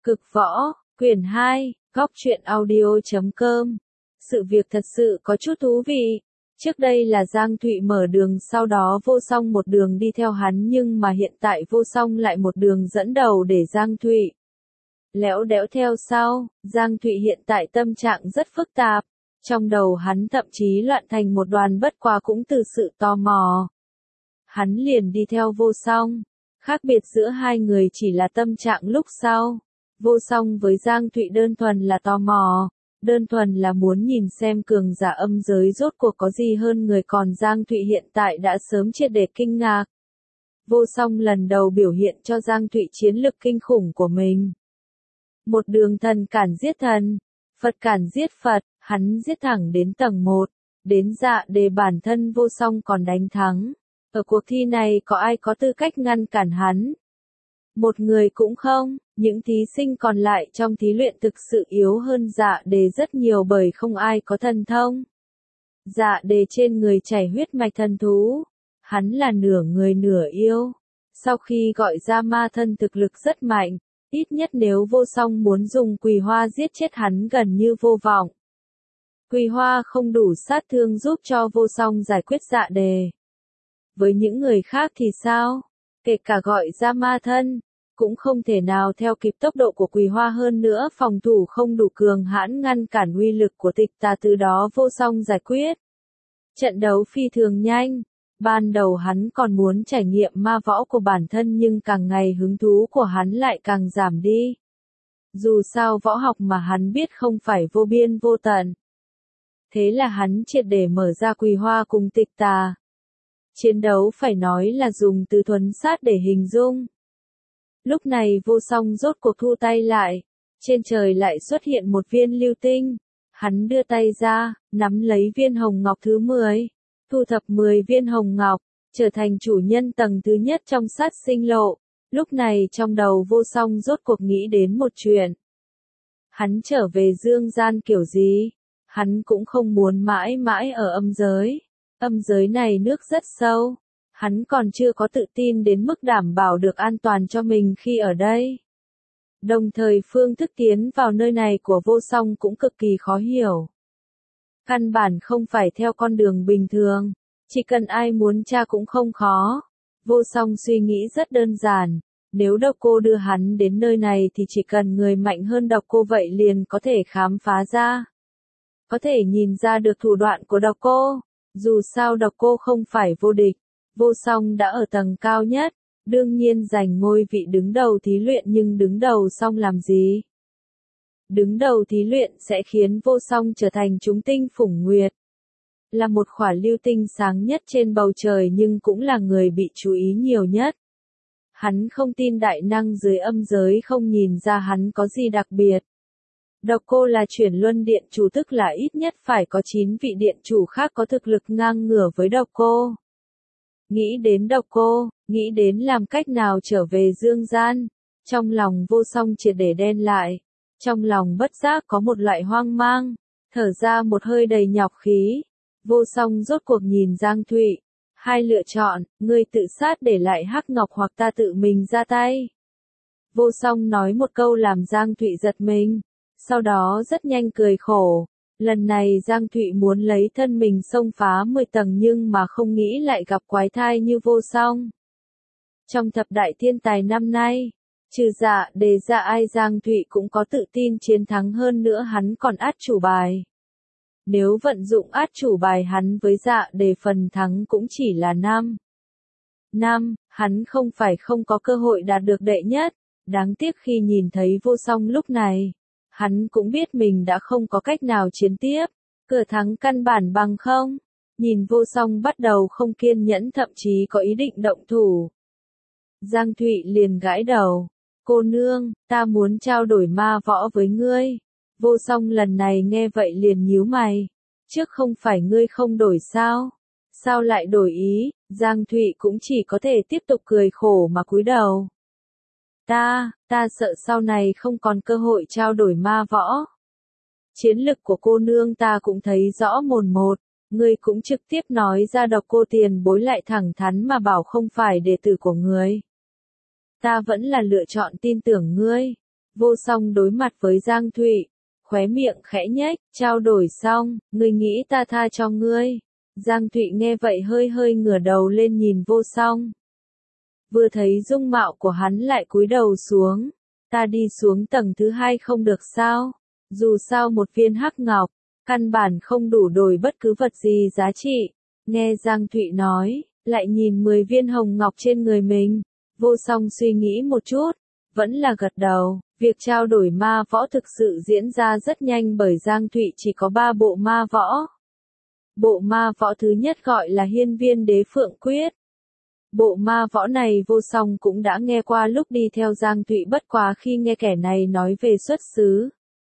Cực võ, quyển 2, góc truyện audio.com. Sự việc thật sự có chút thú vị. Trước đây là Giang Thụy mở đường, sau đó Vô Song một đường đi theo hắn, nhưng mà hiện tại Vô Song lại một đường dẫn đầu để Giang Thụy lẽo đẽo theo sau. Giang Thụy hiện tại tâm trạng rất phức tạp, trong đầu hắn thậm chí loạn thành một đoàn, bất quá cũng từ sự tò mò hắn liền đi theo Vô Song. Khác biệt giữa hai người chỉ là tâm trạng lúc sau. Vô Song với Giang Thụy đơn thuần là tò mò, đơn thuần là muốn nhìn xem cường giả âm giới rốt cuộc có gì hơn người, còn Giang Thụy hiện tại đã sớm triệt để kinh ngạc. Vô Song lần đầu biểu hiện cho Giang Thụy chiến lực kinh khủng của mình. Một đường thần cản giết thần, Phật cản giết Phật, hắn giết thẳng đến tầng 1, đến Dạ Đề bản thân Vô Song còn đánh thắng. Ở cuộc thi này có ai có tư cách ngăn cản hắn? Một người cũng không. Những thí sinh còn lại trong thí luyện thực sự yếu hơn Dạ Đề rất nhiều, bởi không ai có thần thông. Dạ Đề trên người chảy huyết mạch thần thú, hắn là nửa người nửa yêu. Sau khi gọi ra ma thân thực lực rất mạnh, ít nhất nếu Vô Song muốn dùng Quỳ Hoa giết chết hắn gần như vô vọng. Quỳ Hoa không đủ sát thương giúp cho Vô Song giải quyết Dạ Đề. Với những người khác thì sao? Kể cả gọi ra ma thân, cũng không thể nào theo kịp tốc độ của Quỳ Hoa, hơn nữa phòng thủ không đủ cường hãn ngăn cản uy lực của Tịch Tà, từ đó Vô Song giải quyết trận đấu phi thường nhanh. Ban đầu hắn còn muốn trải nghiệm ma võ của bản thân, nhưng càng ngày hứng thú của hắn lại càng giảm đi. Dù sao võ học mà hắn biết không phải vô biên vô tận. Thế là hắn triệt để mở ra Quỳ Hoa cùng Tịch Tà. Chiến đấu phải nói là dùng từ thuần sát để hình dung. Lúc này Vô Song rốt cuộc thu tay lại, trên trời lại xuất hiện một viên lưu tinh. Hắn đưa tay ra, nắm lấy viên hồng ngọc thứ 10, thu thập 10 viên hồng ngọc, trở thành chủ nhân tầng thứ nhất trong sát sinh lộ. Lúc này trong đầu Vô Song rốt cuộc nghĩ đến một chuyện. Hắn trở về dương gian kiểu gì? Hắn cũng không muốn mãi mãi ở âm giới. Âm giới này nước rất sâu. Hắn còn chưa có tự tin đến mức đảm bảo được an toàn cho mình khi ở đây. Đồng thời phương thức tiến vào nơi này của Vô Song cũng cực kỳ khó hiểu. Căn bản không phải theo con đường bình thường, chỉ cần ai muốn tra cũng không khó. Vô Song suy nghĩ rất đơn giản, nếu Độc Cô đưa hắn đến nơi này thì chỉ cần người mạnh hơn Độc Cô vậy liền có thể khám phá ra. Có thể nhìn ra được thủ đoạn của Độc Cô, dù sao Độc Cô không phải vô địch. Vô Song đã ở tầng cao nhất, đương nhiên giành ngôi vị đứng đầu thí luyện, nhưng đứng đầu xong làm gì? Đứng đầu thí luyện sẽ khiến Vô Song trở thành chúng tinh phủng nguyệt. Là một khỏa lưu tinh sáng nhất trên bầu trời, nhưng cũng là người bị chú ý nhiều nhất. Hắn không tin đại năng dưới âm giới không nhìn ra hắn có gì đặc biệt. Độc Cô là Chuyển Luân Điện chủ, tức là ít nhất phải có 9 vị điện chủ khác có thực lực ngang ngửa với Độc Cô. Nghĩ đến Độc Cô, nghĩ đến làm cách nào trở về dương gian, trong lòng Vô Song triệt để đen lại, trong lòng bất giác có một loại hoang mang, thở ra một hơi đầy nhọc khí. Vô Song rốt cuộc nhìn Giang Thụy, hai lựa chọn, ngươi tự sát để lại hắc ngọc hoặc ta tự mình ra tay. Vô Song nói một câu làm Giang Thụy giật mình, sau đó rất nhanh cười khổ. Lần này Giang Thụy muốn lấy thân mình xông phá 10 tầng, nhưng mà không nghĩ lại gặp quái thai như Vô Song. Trong thập đại thiên tài năm nay, trừ Dạ Đề ra ai Giang Thụy cũng có tự tin chiến thắng, hơn nữa hắn còn át chủ bài. Nếu vận dụng át chủ bài hắn với Dạ Đề, phần thắng cũng chỉ là 5. Hắn không phải không có cơ hội đạt được đệ nhất. Đáng tiếc khi nhìn thấy Vô Song lúc này, hắn cũng biết mình đã không có cách nào chiến tiếp, cửa thắng căn bản bằng không. Nhìn Vô Song bắt đầu không kiên nhẫn, thậm chí có ý định động thủ. Giang Thụy liền gãi đầu, cô nương, ta muốn trao đổi ma võ với ngươi. Vô Song lần này nghe vậy liền nhíu mày, trước không phải ngươi không đổi sao? Sao lại đổi ý? Giang Thụy cũng chỉ có thể tiếp tục cười khổ mà cúi đầu. Ta sợ sau này không còn cơ hội trao đổi ma võ. Chiến lực của cô nương ta cũng thấy rõ mồn một, ngươi cũng trực tiếp nói ra Độc Cô tiền bối lại thẳng thắn mà bảo không phải đệ tử của ngươi. Ta vẫn là lựa chọn tin tưởng ngươi. Vô Song đối mặt với Giang Thụy, khóe miệng khẽ nhếch, trao đổi xong, ngươi nghĩ ta tha cho ngươi. Giang Thụy nghe vậy hơi hơi ngửa đầu lên nhìn Vô Song. Vừa thấy dung mạo của hắn lại cúi đầu xuống, ta đi xuống tầng thứ 2 không được sao? Dù sao một viên hắc ngọc, căn bản không đủ đổi bất cứ vật gì giá trị. Nghe Giang Thụy nói, lại nhìn 10 viên hồng ngọc trên người mình. Vô Song suy nghĩ một chút, vẫn là gật đầu. Việc trao đổi ma võ thực sự diễn ra rất nhanh bởi Giang Thụy chỉ có 3 bộ ma võ. Bộ ma võ thứ nhất gọi là Hiên Viên Đế Phượng Quyết. Bộ ma võ này Vô Song cũng đã nghe qua lúc đi theo Giang Thụy, bất quá khi nghe kẻ này nói về xuất xứ,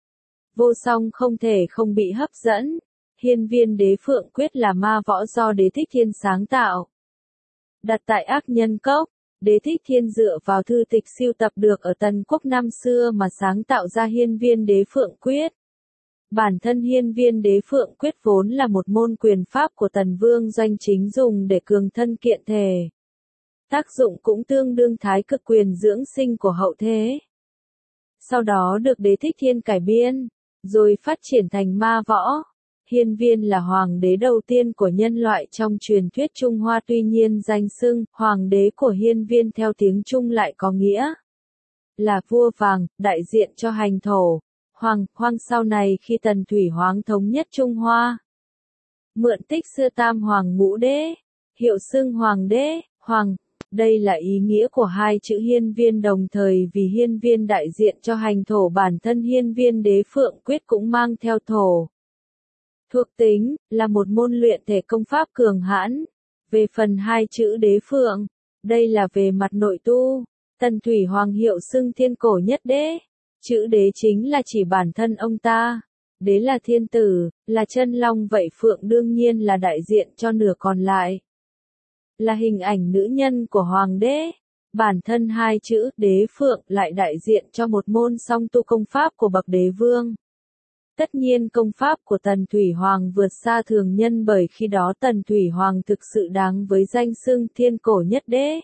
Vô Song không thể không bị hấp dẫn. Hiên Viên Đế Phượng Quyết là ma võ do Đế Thích Thiên sáng tạo. Đặt tại Ác Nhân Cốc, Đế Thích Thiên dựa vào thư tịch sưu tập được ở Tần Quốc năm xưa mà sáng tạo ra Hiên Viên Đế Phượng Quyết. Bản thân Hiên Viên Đế Phượng Quyết vốn là một môn quyền pháp của Tần Vương Doanh chính dùng để cường thân kiện thể. Tác dụng cũng tương đương Thái Cực Quyền dưỡng sinh của hậu thế. Sau đó được Đế Thích Thiên cải biên, rồi phát triển thành ma võ. Hiên Viên là hoàng đế đầu tiên của nhân loại trong truyền thuyết Trung Hoa, tuy nhiên danh xưng hoàng đế của Hiên Viên theo tiếng Trung lại có nghĩa là vua vàng, đại diện cho hành thổ. Hoang sau này khi Tần Thủy Hoàng thống nhất Trung Hoa, mượn tích xưa Tam Hoàng Ngũ Đế, hiệu xưng Hoàng đế, Hoàng. Đây là ý nghĩa của hai chữ Hiên Viên, đồng thời vì Hiên Viên đại diện cho hành thổ, bản thân Hiên Viên Đế Phượng Quyết cũng mang theo thổ thuộc tính, là một môn luyện thể công pháp cường hãn. Về phần hai chữ Đế Phượng, đây là về mặt nội tu. Tần Thủy Hoàng hiệu xưng Thiên Cổ Nhất Đế. Chữ đế chính là chỉ bản thân ông ta. Đế là thiên tử, là chân long, vậy Phượng đương nhiên là đại diện cho nửa còn lại. Là hình ảnh nữ nhân của Hoàng đế. Bản thân hai chữ Đế Phượng lại đại diện cho một môn song tu công pháp của bậc đế vương. Tất nhiên công pháp của Tần Thủy Hoàng vượt xa thường nhân, bởi khi đó Tần Thủy Hoàng thực sự đáng với danh xưng Thiên Cổ Nhất Đế.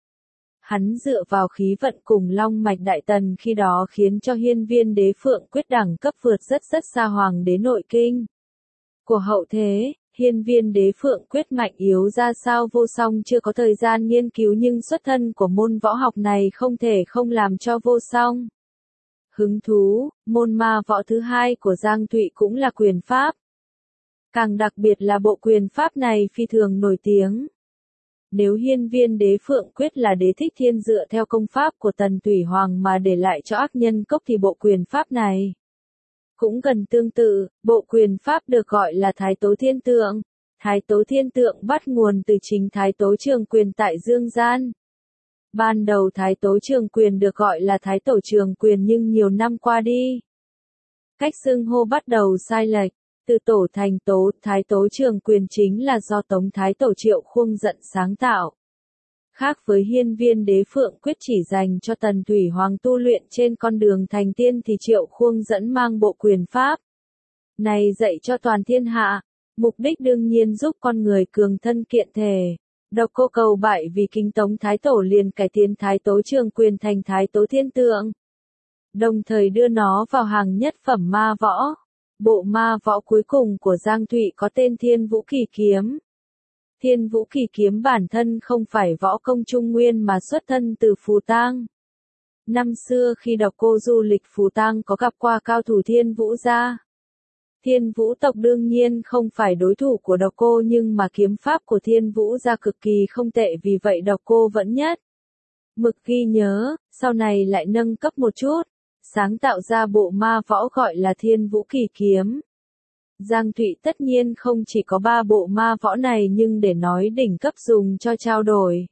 Hắn dựa vào khí vận cùng long mạch Đại Tần khi đó khiến cho Hiên Viên Đế Phượng Quyết đẳng cấp vượt rất xa Hoàng đế nội kinh của hậu thế. Hiên Viên Đế Phượng Quyết mạnh yếu ra sao Vô Song chưa có thời gian nghiên cứu, nhưng xuất thân của môn võ học này không thể không làm cho Vô Song hứng thú. Môn ma võ thứ hai của Giang Thụy cũng là quyền pháp. Càng đặc biệt là bộ quyền pháp này phi thường nổi tiếng. Nếu Hiên Viên Đế Phượng Quyết là Đế Thích Thiên dựa theo công pháp của Tần Thủy Hoàng mà để lại cho Ác Nhân Cốc, thì bộ quyền pháp này cũng gần tương tự. Bộ quyền pháp được gọi là Thái Tố Thiên Tượng. Thái Tố Thiên Tượng bắt nguồn từ chính Thái Tố Trường Quyền tại Dương Gian. Ban đầu Thái Tố Trường Quyền được gọi là Thái Tổ Trường Quyền, nhưng nhiều năm qua đi, cách xưng hô bắt đầu sai lệch. Từ tổ thành tố, Thái Tố Trường Quyền chính là do Tống Thái Tổ Triệu Khuông Dận sáng tạo. Khác với Hiên Viên Đế Phượng Quyết chỉ dành cho Tần Thủy Hoàng tu luyện trên con đường thành tiên, thì Triệu Khuông Dận mang bộ quyền pháp này dạy cho toàn thiên hạ. Mục đích đương nhiên giúp con người cường thân kiện thể. Độc Cô cầu bại vì kính Tống Thái Tổ, liền cải tiến Thái Tố Trường Quyền thành Thái Tố Thiên Tượng, đồng thời đưa nó vào hàng nhất phẩm ma võ. Bộ ma võ cuối cùng của Giang Thụy có tên Thiên Vũ Kỳ Kiếm. Thiên Vũ Kỳ Kiếm bản thân không phải võ công Trung Nguyên mà xuất thân từ Phù Tang. Năm xưa khi Độc Cô du lịch Phù Tang có gặp qua cao thủ Thiên Vũ gia. Thiên Vũ tộc đương nhiên không phải đối thủ của Độc Cô, nhưng mà kiếm pháp của Thiên Vũ gia cực kỳ không tệ, vì vậy Độc Cô vẫn nhất mực ghi nhớ, sau này lại nâng cấp một chút, sáng tạo ra bộ ma võ gọi là Thiên Vũ Kỳ Kiếm. Giang Thụy tất nhiên không chỉ có 3 bộ ma võ này, nhưng để nói đỉnh cấp dùng cho trao đổi,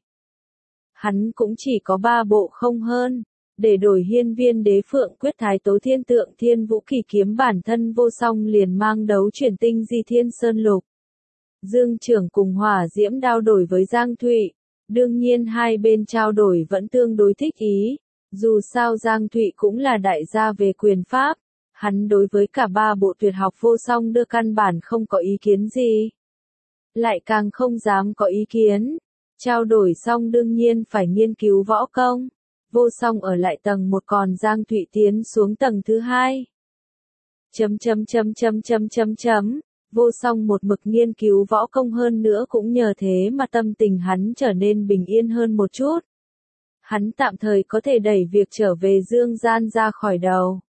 hắn cũng chỉ có 3 bộ không hơn. Để đổi Hiên Viên Đế Phượng Quyết, Thái Tố Thiên Tượng, Thiên Vũ Kỳ Kiếm, bản thân Vô Song liền mang đấu chuyển tinh Di Thiên Sơn Lục, Dương Trưởng cùng Hỏa Diễm Đao đổi với Giang Thụy. Đương nhiên hai bên trao đổi vẫn tương đối thích ý. Dù sao Giang Thụy cũng là đại gia về quyền pháp. Hắn đối với cả 3 bộ tuyệt học Vô Song đưa căn bản không có ý kiến gì. Lại càng không dám có ý kiến. Trao đổi xong đương nhiên phải nghiên cứu võ công. Vô song ở lại tầng 1 còn Giang Thụy tiến xuống tầng thứ 2. Vô song một mực nghiên cứu võ công hơn nữa cũng nhờ thế mà tâm tình hắn trở nên bình yên hơn một chút. Hắn tạm thời có thể đẩy việc trở về Dương Gian ra khỏi đầu.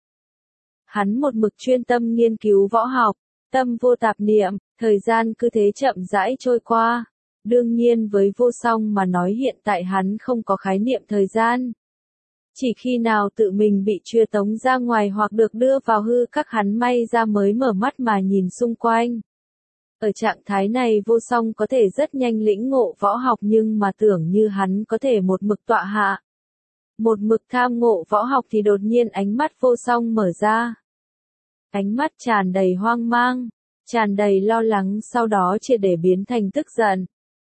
Hắn một mực chuyên tâm nghiên cứu võ học, tâm vô tạp niệm, thời gian cứ thế chậm rãi trôi qua. Đương nhiên với Vô Song mà nói hiện tại hắn không có khái niệm thời gian. Chỉ khi nào tự mình bị truy tống ra ngoài hoặc được đưa vào hư các hắn may ra mới mở mắt mà nhìn xung quanh. Ở trạng thái này Vô Song có thể rất nhanh lĩnh ngộ võ học nhưng mà tưởng như hắn có thể một mực tọa hạ. Một mực tham ngộ võ học thì đột nhiên ánh mắt Vô Song mở ra. Ánh mắt tràn đầy hoang mang, tràn đầy lo lắng sau đó triệt để biến thành tức giận.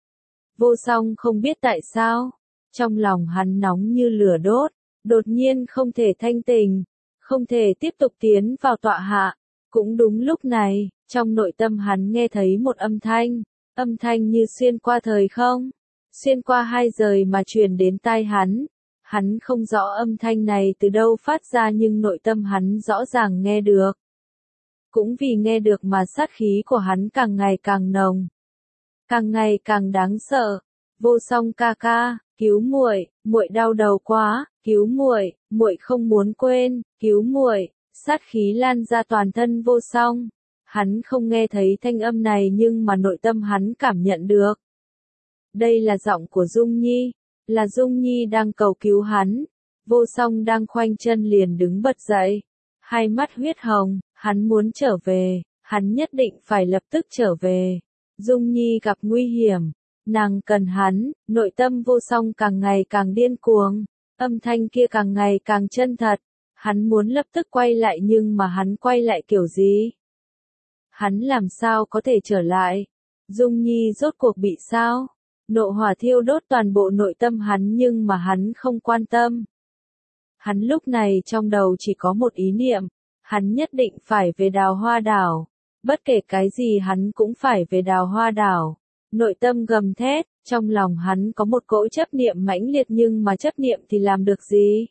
Vô Song không biết tại sao, trong lòng hắn nóng như lửa đốt, đột nhiên không thể thanh tình, không thể tiếp tục tiến vào tọa hạ. Cũng đúng lúc này, trong nội tâm hắn nghe thấy một âm thanh như xuyên qua thời không, xuyên qua 2 giời mà truyền đến tai hắn. Hắn không rõ âm thanh này từ đâu phát ra nhưng nội tâm hắn rõ ràng nghe được. Cũng vì nghe được mà sát khí của hắn càng ngày càng nồng, càng ngày càng đáng sợ. Vô Song ca ca, cứu muội, muội đau đầu quá, cứu muội, muội không muốn quên, cứu muội. Sát khí lan ra toàn thân Vô Song. Hắn không nghe thấy thanh âm này nhưng mà nội tâm hắn cảm nhận được. Đây là giọng của Dung Nhi, là Dung Nhi đang cầu cứu hắn. Vô Song đang khoanh chân liền đứng bật dậy, hai mắt huyết hồng, hắn muốn trở về, hắn nhất định phải lập tức trở về. Dung Nhi gặp nguy hiểm, nàng cần hắn, nội tâm Vô Song càng ngày càng điên cuồng, âm thanh kia càng ngày càng chân thật. Hắn muốn lập tức quay lại nhưng mà hắn quay lại kiểu gì? Hắn làm sao có thể trở lại? Dung Nhi rốt cuộc bị sao? Nộ hỏa thiêu đốt toàn bộ nội tâm hắn nhưng mà hắn không quan tâm. Hắn lúc này trong đầu chỉ có một ý niệm, hắn nhất định phải về Đào Hoa Đảo. Bất kể cái gì hắn cũng phải về Đào Hoa Đảo. Nội tâm gầm thét, trong lòng hắn có một cỗ chấp niệm mãnh liệt nhưng mà chấp niệm thì làm được gì?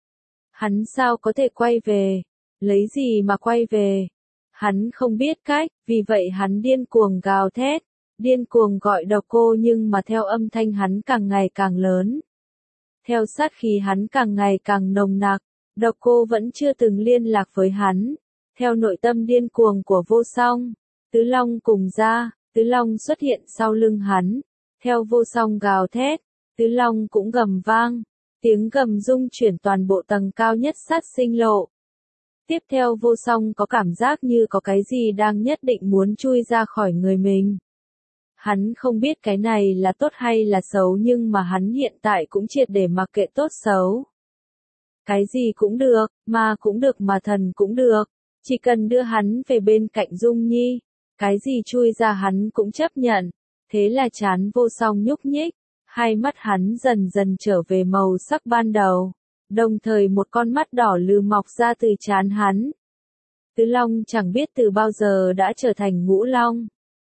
Hắn sao có thể quay về? Lấy gì mà quay về? Hắn không biết cách, vì vậy hắn điên cuồng gào thét, điên cuồng gọi Độc Cô nhưng mà theo âm thanh hắn càng ngày càng lớn. Theo sát khí hắn càng ngày càng nồng nặc, Độc Cô vẫn chưa từng liên lạc với hắn. Theo nội tâm điên cuồng của Vô Song, Tứ Long cùng ra, Tứ Long xuất hiện sau lưng hắn. Theo Vô Song gào thét, Tứ Long cũng gầm vang. Tiếng gầm rung chuyển toàn bộ tầng cao nhất sát sinh lộ. Tiếp theo Vô Song có cảm giác như có cái gì đang nhất định muốn chui ra khỏi người mình. Hắn không biết cái này là tốt hay là xấu nhưng mà hắn hiện tại cũng triệt để mặc kệ tốt xấu. Cái gì cũng được, ma cũng được mà thần cũng được. Chỉ cần đưa hắn về bên cạnh Dung Nhi. Cái gì chui ra hắn cũng chấp nhận. Thế là trán Vô Song nhúc nhích. Hai mắt hắn dần dần trở về màu sắc ban đầu. Đồng thời một con mắt đỏ lừ mọc ra từ trán hắn. Tứ Long chẳng biết từ bao giờ đã trở thành Ngũ Long.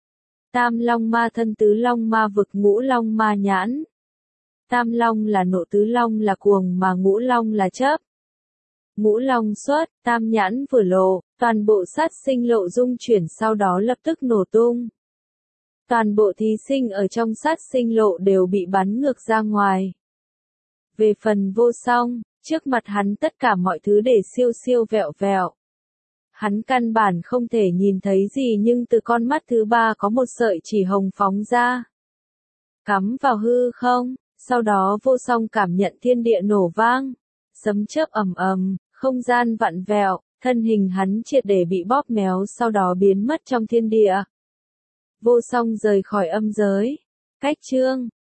Tam Long ma thân, Tứ Long ma vực, Ngũ Long ma nhãn. Tam Long là nộ, Tứ Long là cuồng mà Ngũ Long là chấp. Ngũ Long xuất, Tam nhãn vừa lộ, toàn bộ sát sinh lộ dung chuyển sau đó lập tức nổ tung. Toàn bộ thí sinh ở trong sát sinh lộ đều bị bắn ngược ra ngoài. Về phần Vô Song, trước mặt hắn tất cả mọi thứ để siêu siêu vẹo vẹo. Hắn căn bản không thể nhìn thấy gì nhưng từ con mắt thứ ba có một sợi chỉ hồng phóng ra. Cắm vào hư không, sau đó Vô Song cảm nhận thiên địa nổ vang. Sấm chớp ầm ầm, không gian vặn vẹo, thân hình hắn triệt để bị bóp méo sau đó biến mất trong thiên địa. Vô Song rời khỏi âm giới. Cách chương